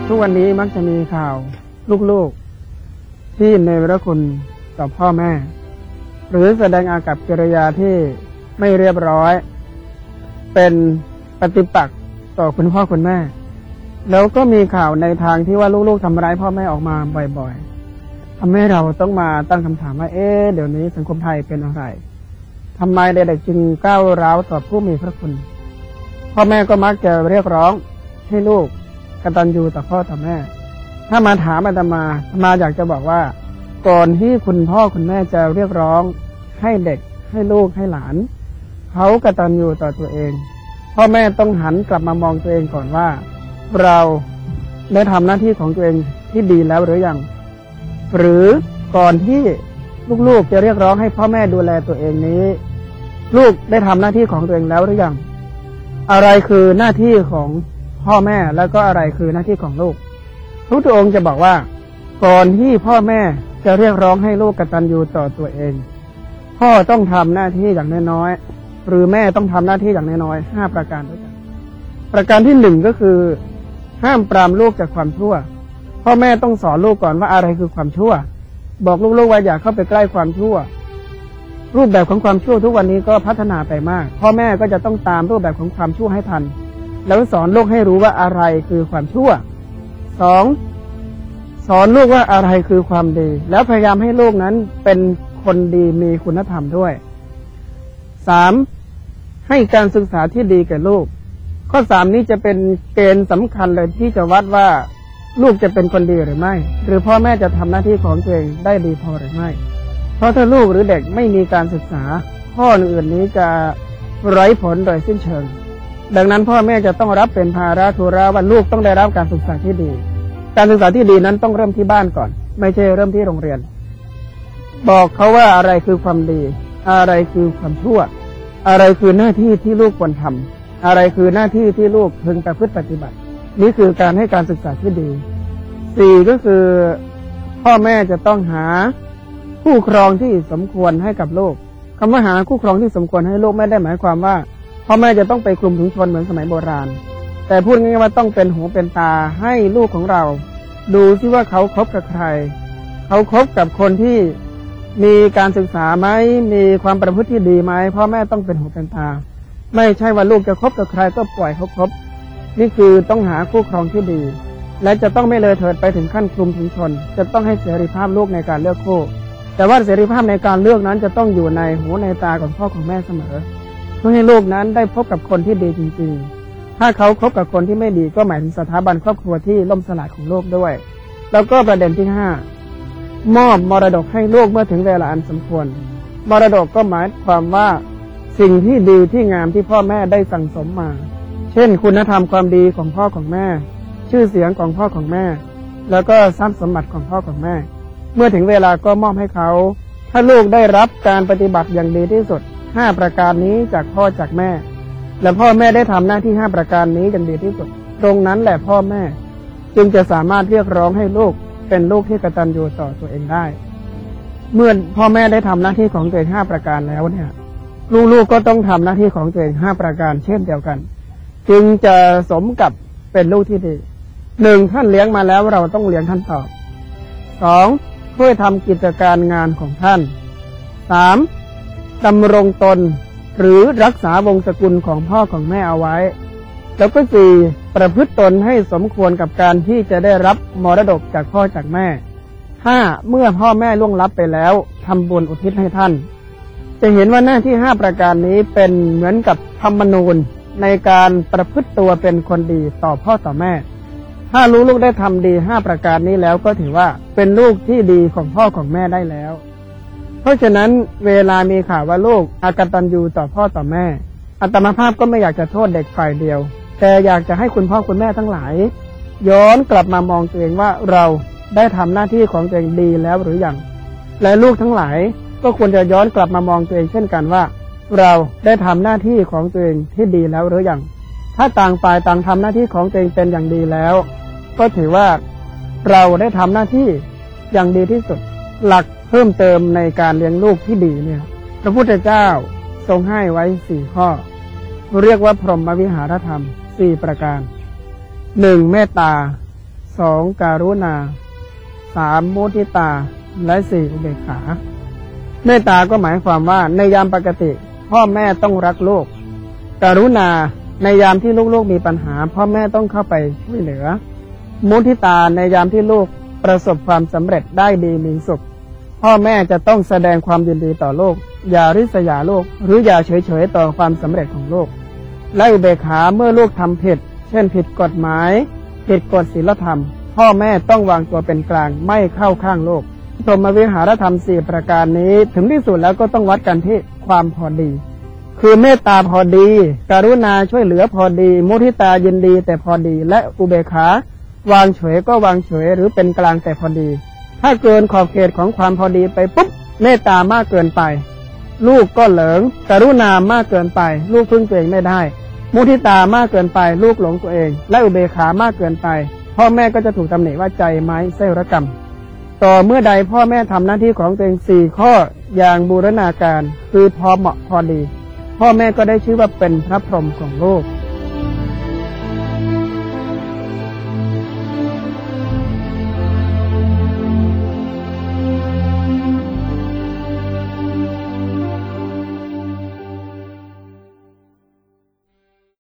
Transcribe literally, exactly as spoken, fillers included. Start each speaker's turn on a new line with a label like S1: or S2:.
S1: ทุกวันนี้มักจะมีข่าวลูกๆที่เนรคุณต่อพ่อแม่หรือแสดงอากับกิริยาที่ไม่เรียบร้อยเป็นปฏิปักษ์ต่อคุณพ่อคุณแม่แล้วก็มีข่าวในทางที่ว่าลูกๆทำร้ายพ่อแม่ออกมาบ่อยๆทำให้เราต้องมาตั้งคำถามว่าเอ๊ะเดี๋ยวนี้สังคมไทยเป็นอะไรทำไมเด็กๆจึงก้าวร้าวต่อผู้มีพระคุณพ่อแม่ก็มักจะเรียกร้องให้ลูกกตัญญูต่อพ่อต่อแม่ถ้ามาถามอาตมาอาตมาอยากจะบอกว่าก่อนที่คุณพ่อคุณแม่จะเรียกร้องให้เด็กให้ลูกให้หลานเขากตัญญูต่อตัวเองพ่อแม่ต้องหันกลับมามองตัวเองก่อนว่าเราได้ทำหน้าที่ของตัวเองที่ดีแล้วหรือยังหรือก่อนที่ลูกๆจะเรียกร้องให้พ่อแม่ดูแลตัวเองนี้ลูกได้ทำหน้าที่ของตัวเองแล้วหรือยังอะไรคือหน้าที่ของพ่อแม่แล้วก็อะไรคือหน้าที่ของลูกพระพุทธองค์จะบอกว่าก่อนที่พ่อแม่จะเรียกร้องให้ลูกกตัญญูต่อตัวเองพ่อต้องทำหน้าที่อย่างน้อยๆหรือแม่ต้องทำหน้าที่อย่างน้อยๆห้าประการด้วยกันประการที่หนึ่งก็คือห้ามปรามลูกจากความชั่วพ่อแม่ต้องสอนลูกก่อนว่าอะไรคือความชั่วบอกลูกๆว่าอย่าเข้าไปใกล้ความชั่วรูปแบบของความชั่วทุกวันนี้ก็พัฒนาไปมากพ่อแม่ก็จะต้องตามรูปแบบของความชั่วให้ทันแล้วสอนลูกให้รู้ว่าอะไรคือความชั่วสองสอนลูกว่าอะไรคือความดีแล้วพยายามให้ลูกนั้นเป็นคนดีมีคุณธรรมด้วยสามให้การศึกษาที่ดีแก่ลูกข้อสามนี้จะเป็นเกณฑ์สำคัญเลยที่จะวัดว่าลูกจะเป็นคนดีหรือไม่หรือพ่อแม่จะทำหน้าที่ของตัวเองได้ดีพอหรือไม่เพราะถ้าลูกหรือเด็กไม่มีการศึกษาข้ออื่นนี้จะไร้ผลโดยสิ้นเชิงดังนั้นพ่อแม่จะต้องรับเป็นภาระธุระว่าลูกต้องได้รับการศึกษาที่ดีการศึกษาที่ดีนั้นต้องเริ่มที่บ้านก่อนไม่ใช่เริ่มที่โรงเรียนบอกเขาว่าอะไรคือความดีอะไรคือความชั่วอะไรคือหน้าที่ที่ลูกควรทำอะไรคือหน้าที่ที่ลูกพึงประพฤติปฏิบัตินี่คือการให้การศึกษาที่ดีสี่ก็คือพ่อแม่จะต้องหาคู่ครองที่สมควรให้กับลูกคำว่าหาคู่ครองที่สมควรให้ลูกไม่ได้หมายความว่าพ่อแม่จะต้องไปคลุมถุงชนเหมือนสมัยโบราณแต่พูดง่ายๆว่าต้องเป็นหูเป็นตาให้ลูกของเราดูซิว่าเขาคบกับใครเขาคบกับคนที่มีการศึกษาไหมมีความประพฤติที่ดีไหมพ่อแม่ต้องเป็นหูเป็นตาไม่ใช่ว่าลูกจะคบกับใครก็ปล่อยเขาคบนี่คือต้องหาคู่ครองที่ดีและจะต้องไม่เลยเถิดไปถึงขั้นคลุมถุงชนจะต้องให้เสรีภาพลูกในการเลือกคู่แต่ว่าเสรีภาพในการเลือกนั้นจะต้องอยู่ในหูในตาของพ่อของแม่เสมอเพื่อให้ลูกนั้นได้พบกับคนที่ดีจริงๆถ้าเขาคบกับคนที่ไม่ดีก็หมายถึงสถาบันครอบครัวที่ล่มสลายของลูกด้วยแล้วก็ประเด็นที่ห้ามอบมรดกให้ลูกเมื่อถึงเวลาอันสมควรมรดกก็หมายความว่าสิ่งที่ดีที่งามที่พ่อแม่ได้สั่งสมมาเช่นคุณธรรมความดีของพ่อของแม่ชื่อเสียงของพ่อของแม่แล้วก็ทรัพย์สมบัติของพ่อของแม่เมื่อถึงเวลาก็มอบให้เขาถ้าลูกได้รับการปฏิบัติอย่างดีที่สุดห้าประการนี้จากพ่อจากแม่และพ่อแม่ได้ทำหน้าที่ห้าประการนี้อย่างดีที่สุดตรงนั้นแหละพ่อแม่จึงจะสามารถเรียกร้องให้ลูกเป็นลูกที่กตัญญูต่อตัวเองได้เมื่อพ่อแม่ได้ทำหน้าที่ของตัวเองห้าประการแล้วเนี่ยลูกๆก็ต้องทำหน้าที่ของตัวเองห้าประการเช่นเดียวกันจึงจะสมกับเป็นลูกที่ดีหนึ่งท่านเลี้ยงมาแล้วเราต้องเลี้ยงท่านตอบสองช่วยทำกิจการงานของท่านสามดำรงตนหรือรักษาวงศ์สกุลของพ่อของแม่เอาไว้แล้วก็สี่ประพฤติตนให้สมควรกับการที่จะได้รับมรดกจากพ่อจากแม่ห้าเมื่อพ่อแม่ล่วงลับไปแล้วทำบุญอุทิศให้ท่านจะเห็นว่าหน้าที่ห้าประการนี้เป็นเหมือนกับธรรมนูญในการประพฤติตัวเป็นคนดีต่อพ่อต่อแม่ถ้าลูกๆได้ทำดีห้าประการนี้แล้วก็ถือว่าเป็นลูกที่ดีของพ่อของแม่ได้แล้วเพราะฉะนั้นเวลามีข่าวว่าลูกอกตัญญูต่อพ่อต่อแม่อาตมาภาพก็ไม่อยากจะโทษเด็กฝ่ายเดียวแต่อยากจะให้คุณพ่อคุณแม่ทั้งหลายย้อนกลับมามองตัวเองว่าเราได้ทำหน้าที่ของตัวเองดีแล้วหรือยังและลูกทั้งหลายก็ควรจะย้อนกลับมามองตัวเองเช่นกันว่าเราได้ทำหน้าที่ของตัวเองที่ดีแล้วหรือยังถ้าต่างฝ่ายต่างทำหน้าที่ของตัวเองเป็นอย่างดีแล้วก็ถือว่าเราได้ทำหน้าที่อย่างดีที่สุดหลักเพิ่มเติมในการเลี้ยงลูกที่ดีเนี่ยพระพุทธเจ้าทรงให้ไว้สี่ข้อเรียกว่าพรหมวิหารธรรมสี่ประการหนึ่งเมตตาสองการุณาสามมุทิตาและสี่อุเบกขาเมตตาก็หมายความว่าในยามปกติพ่อแม่ต้องรักลูกการุณาในยามที่ลูกๆมีปัญหาพ่อแม่ต้องเข้าไปช่วยเหลือมุทิตาในยามที่ลูกประสบความสำเร็จได้ดีมีสุขพ่อแม่จะต้องแสดงความยินดีต่อลูกอย่าริษยาลูกหรืออย่าเฉยๆต่อความสำเร็จของลูกและอุเบกขาเมื่อลูกทำผิดเช่นผิดกฎหมายผิดกฎศีลธรรมพ่อแม่ต้องวางตัวเป็นกลางไม่เข้าข้างลูกพรหมวิหารธรรมสี่ประการนี้ถึงที่สุดแล้วก็ต้องวัดกันที่ความพอดีคือเมตตาพอดีกรุณาช่วยเหลือพอดีมุทิตายินดีแต่พอดีและอุเบกขาวางเฉยก็วางเฉยหรือเป็นกลางแต่พอดีถ้าเกินขอบเขตของความพอดีไปปุ๊บเมตตามากเกินไปลูกก็เหลิงกรุณามากเกินไปลูกพึ่งตัวเองไม่ได้มุทิตามากเกินไปลูกหลงตัวเองและอุเบกขามากเกินไปพ่อแม่ก็จะถูกตำหนิว่าใจไม้ไส้รกรรมต่อเมื่อใดพ่อแม่ทำหน้าที่ของตัวเองสี่ข้ออย่างบูรณาการคือพอเหมาะพอดีพ่อแม่ก็ได้ชื่อว่าเป็นพระพรหมของโลก